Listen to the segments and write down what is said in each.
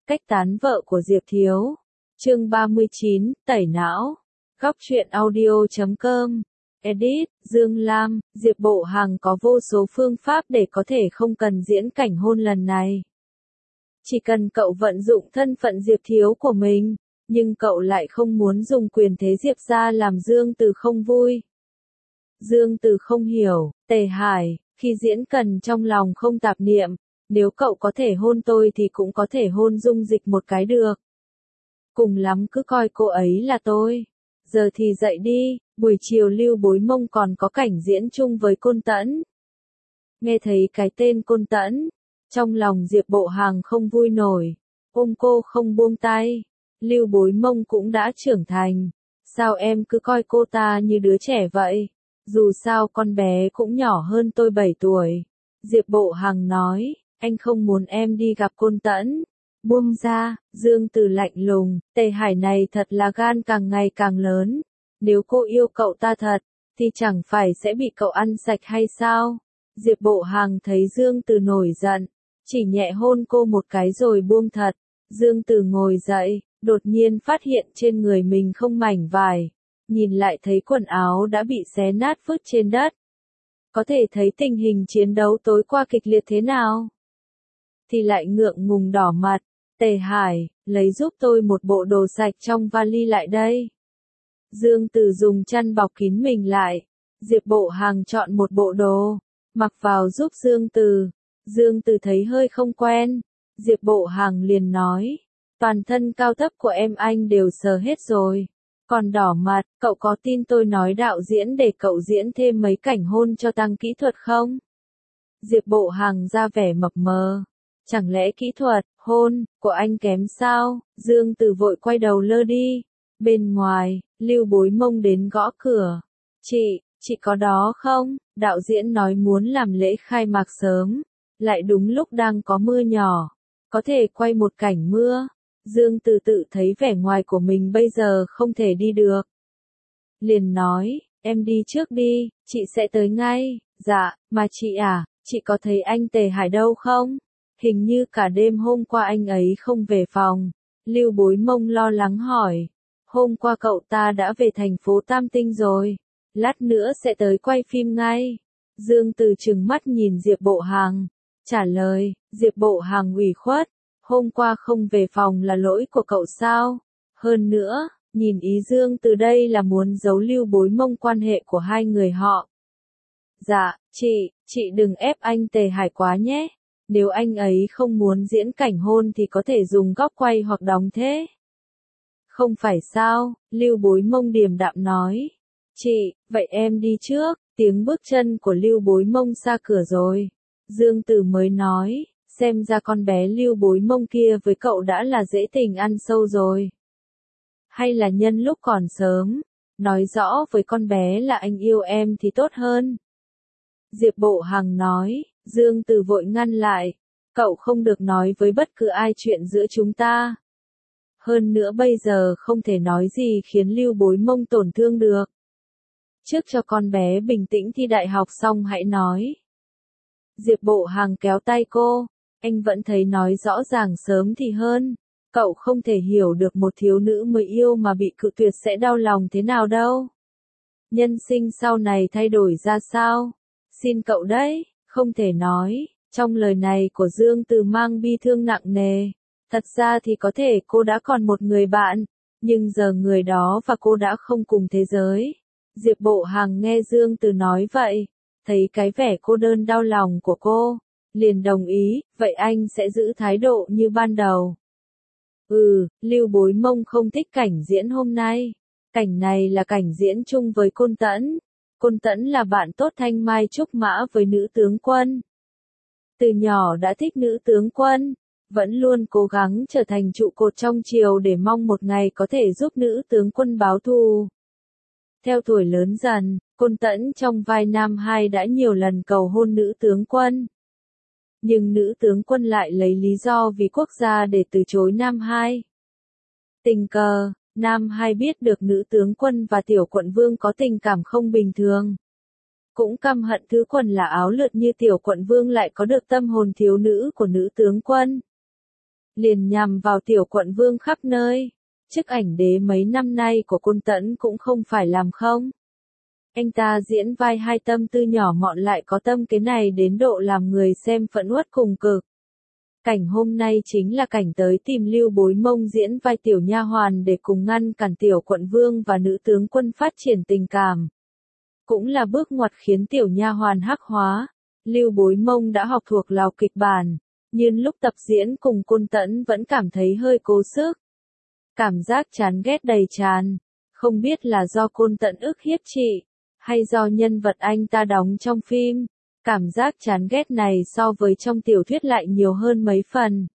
Cách tán vợ của Diệp Thiếu. Chương 39, tẩy não. Góc truyện audio.com. Edit, Dương Lam, Diệp Bộ Hằng có vô số phương pháp để có thể không cần diễn cảnh hôn lần này. Chỉ cần cậu vận dụng thân phận Diệp Thiếu của mình, nhưng cậu lại không muốn dùng quyền thế Diệp gia làm Dương Từ không vui. Dương Từ không hiểu, Tề Hải, khi diễn cần trong lòng không tạp niệm, nếu cậu có thể hôn tôi thì cũng có thể hôn Dung Dịch một cái được. Cùng lắm cứ coi cô ấy là tôi. Giờ thì dậy đi, buổi chiều Lưu Bối Mông còn có cảnh diễn chung với Côn Tẫn. Nghe thấy cái tên Côn Tẫn, trong lòng Diệp Bộ Hằng không vui nổi, ôm cô không buông tay. Lưu Bối Mông cũng đã trưởng thành, sao em cứ coi cô ta như đứa trẻ vậy? Dù sao con bé cũng nhỏ hơn tôi 7 tuổi. Diệp Bộ Hằng nói, anh không muốn em đi gặp Côn Tẫn. Buông ra, Dương Từ lạnh lùng, Tề Hải này thật là gan càng ngày càng lớn. Nếu cô yêu cậu ta thật, thì chẳng phải sẽ bị cậu ăn sạch hay sao? Diệp Bộ Hằng thấy Dương Từ nổi giận, chỉ nhẹ hôn cô một cái rồi buông thật. Dương Từ ngồi dậy, đột nhiên phát hiện trên người mình không mảnh vải. Nhìn lại thấy quần áo đã bị xé nát vứt trên đất. Có thể thấy tình hình chiến đấu tối qua kịch liệt thế nào? Thì lại ngượng ngùng đỏ mặt. Tề Hải, lấy giúp tôi một bộ đồ sạch trong vali lại đây. Dương Từ dùng chăn bọc kín mình lại. Diệp Bộ Hằng chọn một bộ đồ, mặc vào giúp Dương Từ. Dương Từ thấy hơi không quen. Diệp Bộ Hằng liền nói, toàn thân cao thấp của em anh đều sờ hết rồi. Còn đỏ mặt, cậu có tin tôi nói đạo diễn để cậu diễn thêm mấy cảnh hôn cho tăng kỹ thuật không? Diệp Bộ Hằng ra vẻ mập mờ. Chẳng lẽ kỹ thuật, hôn, của anh kém sao? Dương Từ vội quay đầu lơ đi. Bên ngoài, Lưu Bối Mông đến gõ cửa. Chị có đó không? Đạo diễn nói muốn làm lễ khai mạc sớm. Lại đúng lúc đang có mưa nhỏ. Có thể quay một cảnh mưa. Dương Từ tự thấy vẻ ngoài của mình bây giờ không thể đi được. Liền nói, em đi trước đi, chị sẽ tới ngay. Dạ, mà chị à, chị có thấy anh Tề Hải đâu không? Hình như cả đêm hôm qua anh ấy không về phòng. Lưu Bối Mông lo lắng hỏi. Hôm qua cậu ta đã về thành phố Tam Tinh rồi. Lát nữa sẽ tới quay phim ngay. Dương Từ trừng mắt nhìn Diệp Bộ Hằng. Trả lời, Diệp Bộ Hằng ủy khuất. Hôm qua không về phòng là lỗi của cậu sao? Hơn nữa, nhìn ý Dương Từ đây là muốn giấu Lưu Bối Mông quan hệ của hai người họ. Dạ, chị đừng ép anh Tề Hải quá nhé. Nếu anh ấy không muốn diễn cảnh hôn thì có thể dùng góc quay hoặc đóng thế. Không phải sao, Lưu Bối Mông điềm đạm nói. Chị, vậy em đi trước. Tiếng bước chân của Lưu Bối Mông xa cửa rồi. Dương Từ mới nói, xem ra con bé Lưu Bối Mông kia với cậu đã là dễ tình ăn sâu rồi. Hay là nhân lúc còn sớm, nói rõ với con bé là anh yêu em thì tốt hơn. Diệp Bộ Hằng nói. Dương Từ vội ngăn lại, cậu không được nói với bất cứ ai chuyện giữa chúng ta. Hơn nữa bây giờ không thể nói gì khiến Lưu Bối Mông tổn thương được. Trước cho con bé bình tĩnh thi đại học xong hãy nói. Diệp Bộ Hằng kéo tay cô, anh vẫn thấy nói rõ ràng sớm thì hơn. Cậu không thể hiểu được một thiếu nữ mới yêu mà bị cự tuyệt sẽ đau lòng thế nào đâu. Nhân sinh sau này thay đổi ra sao? Xin cậu đấy. Không thể nói, trong lời này của Dương Từ mang bi thương nặng nề. Thật ra thì có thể cô đã còn một người bạn, nhưng giờ người đó và cô đã không cùng thế giới. Diệp Bộ Hằng nghe Dương Từ nói vậy, thấy cái vẻ cô đơn đau lòng của cô, liền đồng ý, vậy anh sẽ giữ thái độ như ban đầu. Lưu Bối Mông không thích cảnh diễn hôm nay. Cảnh này là cảnh diễn chung với Côn Tẫn. Côn Tẫn là bạn tốt thanh mai trúc mã với nữ tướng quân. Từ nhỏ đã thích nữ tướng quân, vẫn luôn cố gắng trở thành trụ cột trong triều để mong một ngày có thể giúp nữ tướng quân báo thù. Theo tuổi lớn dần, Côn Tẫn trong vai Nam Hai đã nhiều lần cầu hôn nữ tướng quân. Nhưng nữ tướng quân lại lấy lý do vì quốc gia để từ chối Nam Hai. Tình cờ, Nam Hai biết được nữ tướng quân và tiểu quận vương có tình cảm không bình thường. Cũng căm hận thứ quần là áo lượt như tiểu quận vương lại có được tâm hồn thiếu nữ của nữ tướng quân. liền nhằm vào tiểu quận vương khắp nơi. Chức ảnh đế mấy năm nay của Côn Tẫn cũng không phải làm không. Anh ta diễn vai hai tâm tư nhỏ mọn lại có tâm kế này đến độ làm người xem phẫn uất cùng cực. Cảnh hôm nay chính là cảnh tới tìm Lưu Bối Mông diễn vai tiểu nha hoàn để cùng ngăn cản tiểu quận vương và nữ tướng quân phát triển tình cảm. Cũng là bước ngoặt khiến tiểu nha hoàn hắc hóa. Lưu Bối Mông đã học thuộc lào kịch bản, nhưng lúc tập diễn cùng Côn Tẫn vẫn cảm thấy hơi cố sức. Cảm giác chán ghét đầy tràn, không biết là do Côn Tẫn ức hiếp chị, hay do nhân vật anh ta đóng trong phim. Cảm giác chán ghét này so với trong tiểu thuyết lại nhiều hơn mấy phần.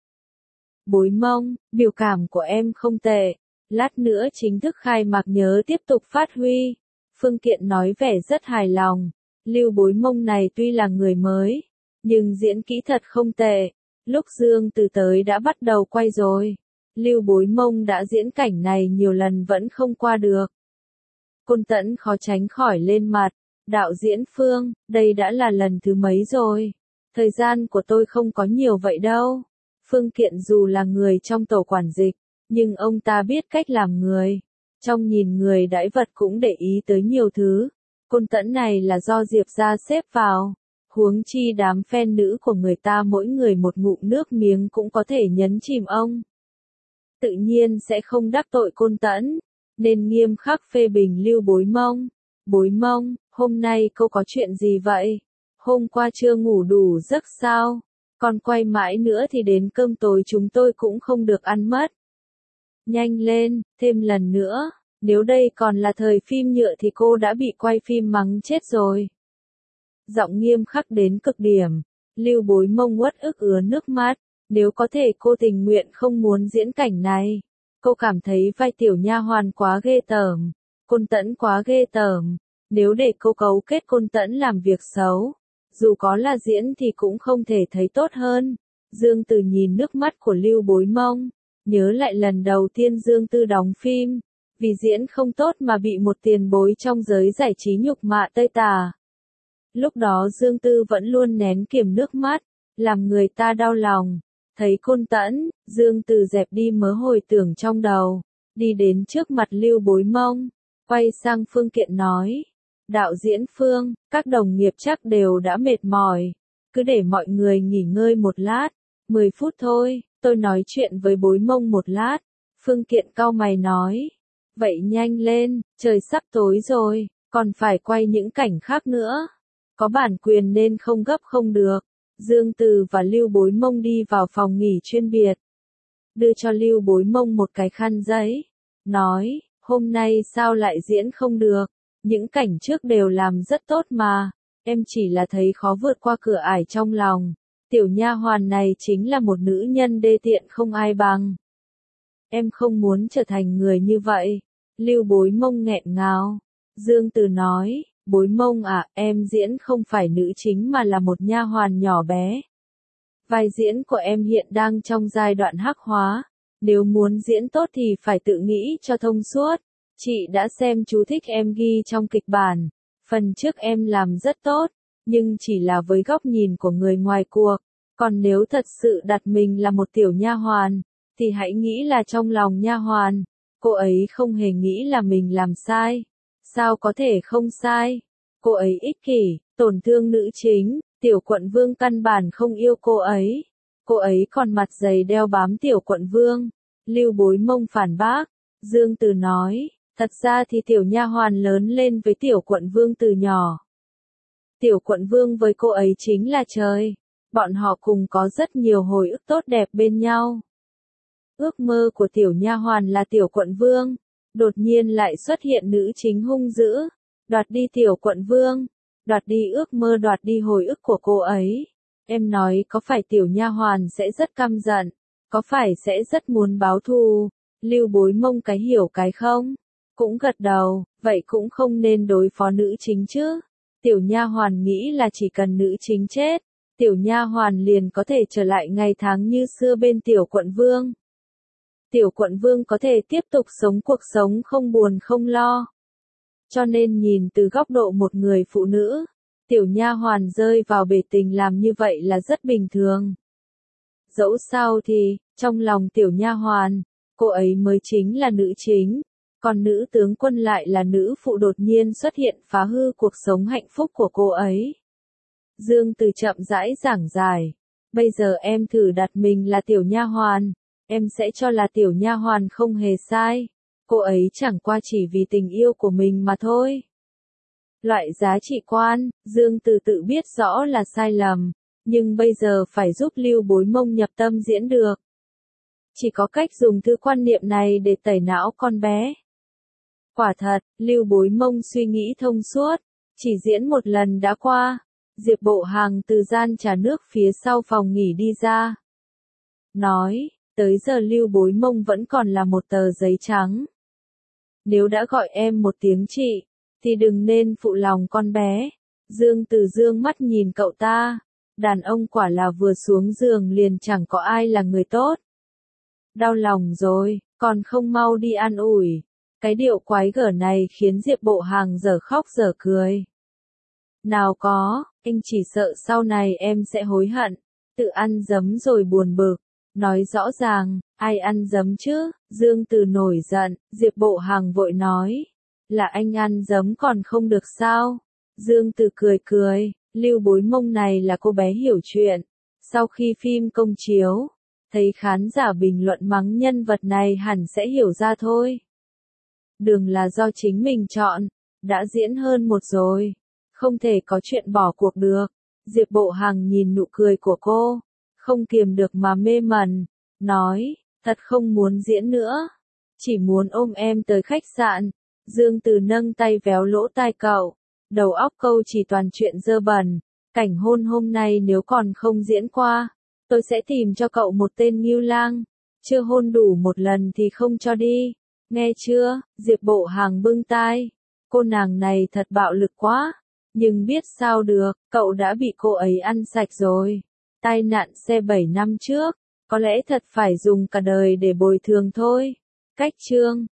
Bối Mông, biểu cảm của em không tệ, lát nữa chính thức khai mạc nhớ tiếp tục phát huy. Phương Kiện nói vẻ rất hài lòng. Lưu Bối Mông này tuy là người mới, nhưng diễn kỹ thật không tệ. Lúc Dương Từ tới đã bắt đầu quay rồi. Lưu Bối Mông đã diễn cảnh này nhiều lần vẫn không qua được. Côn Tẫn khó tránh khỏi lên mặt. Đạo diễn Phương, đây đã là lần thứ mấy rồi. Thời gian của tôi không có nhiều vậy đâu. Phương Kiện dù là người trong tổ quản dịch, nhưng ông ta biết cách làm người. Trong nhìn người đãi vật cũng để ý tới nhiều thứ. Côn Tẫn này là do Diệp gia xếp vào. Huống chi đám fan nữ của người ta mỗi người một ngụm nước miếng cũng có thể nhấn chìm ông. Tự nhiên sẽ không đắc tội Côn Tẫn, nên nghiêm khắc phê bình Lưu Bối Mông. Bối Mông, hôm nay cô có chuyện gì vậy? Hôm qua chưa ngủ đủ giấc sao? Còn quay mãi nữa thì đến cơm tối chúng tôi cũng không được ăn mất. Nhanh lên, thêm lần nữa, nếu đây còn là thời phim nhựa thì cô đã bị quay phim mắng chết rồi. Giọng nghiêm khắc đến cực điểm, Lưu Bối Mông uất ức ứa nước mắt, nếu có thể cô tình nguyện không muốn diễn cảnh này. Cô cảm thấy vai tiểu nha hoàn quá ghê tởm, Côn Tẫn quá ghê tởm, nếu để cô cấu kết Côn Tẫn làm việc xấu, dù có là diễn thì cũng không thể thấy tốt hơn. Dương Từ nhìn nước mắt của Lưu Bối Mông, nhớ lại lần đầu tiên Dương Tư đóng phim, vì diễn không tốt mà bị một tiền bối trong giới giải trí nhục mạ tơi tả. Lúc đó Dương Tư vẫn luôn nén kiềm nước mắt, làm người ta đau lòng. Thấy Côn Tẫn, Dương Từ dẹp đi mớ hồi tưởng trong đầu, đi đến trước mặt Lưu Bối Mông, quay sang Phương Kiện nói. Đạo diễn Phương, các đồng nghiệp chắc đều đã mệt mỏi, cứ để mọi người nghỉ ngơi một lát, 10 phút thôi, tôi nói chuyện với Bối Mông một lát. Phương Kiện cau mày nói. Vậy nhanh lên, trời sắp tối rồi, còn phải quay những cảnh khác nữa. Có bản quyền nên không gấp không được. Dương Từ và Lưu Bối Mông đi vào phòng nghỉ chuyên biệt. Đưa cho Lưu Bối Mông một cái khăn giấy. Nói, hôm nay sao lại diễn không được? Những cảnh trước đều làm rất tốt mà. Em chỉ là thấy khó vượt qua cửa ải trong lòng. Tiểu nha hoàn này chính là một nữ nhân đê tiện không ai bằng. Em không muốn trở thành người như vậy. Lưu Bối Mông nghẹn ngào. Dương Từ nói, Bối Mông à, em diễn không phải nữ chính mà là một nha hoàn nhỏ bé. Vai diễn của em hiện đang trong giai đoạn hắc hóa. Nếu muốn diễn tốt thì phải tự nghĩ cho thông suốt. Chị đã xem chú thích em ghi trong kịch bản. Phần trước em làm rất tốt, nhưng chỉ là với góc nhìn của người ngoài cuộc. Còn nếu thật sự đặt mình là một tiểu nha hoàn, thì hãy nghĩ là trong lòng nha hoàn, cô ấy không hề nghĩ là mình làm sai. Sao có thể không sai? Cô ấy ích kỷ, tổn thương nữ chính, tiểu quận vương căn bản không yêu cô ấy. Cô ấy còn mặt dày đeo bám tiểu quận vương. Lưu Bối Mông phản bác. Dương Từ nói, thật ra thì tiểu nha hoàn lớn lên với tiểu quận vương từ nhỏ. Tiểu quận vương với cô ấy chính là trời. Bọn họ cùng có rất nhiều hồi ức tốt đẹp bên nhau. Ước mơ của tiểu nha hoàn là tiểu quận vương. Đột nhiên lại xuất hiện nữ chính hung dữ, đoạt đi tiểu quận vương, đoạt đi ước mơ, đoạt đi hồi ức của cô ấy. Em nói có phải tiểu nha hoàn sẽ rất căm giận, có phải sẽ rất muốn báo thù? Lưu Bối Mông cái hiểu cái không? Cũng gật đầu, vậy cũng không nên đối phó nữ chính chứ. Tiểu nha hoàn nghĩ là chỉ cần nữ chính chết, tiểu nha hoàn liền có thể trở lại ngày tháng như xưa bên tiểu quận vương. Tiểu quận vương có thể tiếp tục sống cuộc sống không buồn không lo. Cho nên nhìn từ góc độ một người phụ nữ, tiểu nha hoàn rơi vào bể tình làm như vậy là rất bình thường. Dẫu sao thì, Trong lòng tiểu nha hoàn, cô ấy mới chính là nữ chính, còn nữ tướng quân lại là nữ phụ đột nhiên xuất hiện phá hư cuộc sống hạnh phúc của cô ấy. Dương Từ chậm rãi giảng giải, bây giờ em thử đặt mình là tiểu nha hoàn, em sẽ cho là tiểu nha hoàn không hề sai, cô ấy chẳng qua chỉ vì tình yêu của mình mà thôi. Loại giá trị quan, Dương Từ tự biết rõ là sai lầm, nhưng bây giờ phải giúp Lưu Bối Mông nhập tâm diễn được. Chỉ có cách dùng thứ quan niệm này để tẩy não con bé. Quả thật, Lưu Bối Mông suy nghĩ thông suốt, chỉ diễn một lần đã qua. Diệp Bộ Hàng từ gian trà nước phía sau phòng nghỉ đi ra. Nói, tới giờ Lưu Bối Mông vẫn còn là một tờ giấy trắng. Nếu đã gọi em một tiếng chị, thì đừng nên phụ lòng con bé. Dương Từ dương mắt nhìn cậu ta. Đàn ông quả là vừa xuống giường liền chẳng có ai là người tốt. Đau lòng rồi, còn không mau đi an ủi. Cái điệu quái gở này khiến Diệp Bộ Hàng dở khóc dở cười. Nào có, anh chỉ sợ sau này em sẽ hối hận, tự ăn dấm rồi buồn bực. Nói rõ ràng, ai ăn dấm chứ? Dương Từ nổi giận, Diệp Bộ Hàng vội nói. Là anh ăn dấm còn không được sao? Dương Từ cười cười, Lưu Bối Mông này là cô bé hiểu chuyện. Sau khi phim công chiếu, thấy khán giả bình luận mắng nhân vật này hẳn sẽ hiểu ra thôi. Đường là do chính mình chọn, đã diễn hơn một rồi, không thể có chuyện bỏ cuộc được. Diệp Bộ Hàng nhìn nụ cười của cô, không kiềm được mà mê mẩn, nói, thật không muốn diễn nữa, chỉ muốn ôm em tới khách sạn. Dương Từ nâng tay véo lỗ tai cậu, đầu óc câu chỉ toàn chuyện dơ bẩn, cảnh hôn hôm nay nếu còn không diễn qua, tôi sẽ tìm cho cậu một tên ngưu lang, chưa hôn đủ một lần thì không cho đi, nghe chưa? Diệp Bộ Hàng bưng tai, cô nàng này thật bạo lực quá, nhưng biết sao được, cậu đã bị cô ấy ăn sạch rồi. Tai nạn xe 7 năm trước, có lẽ thật phải dùng cả đời để bồi thường thôi. Cách chương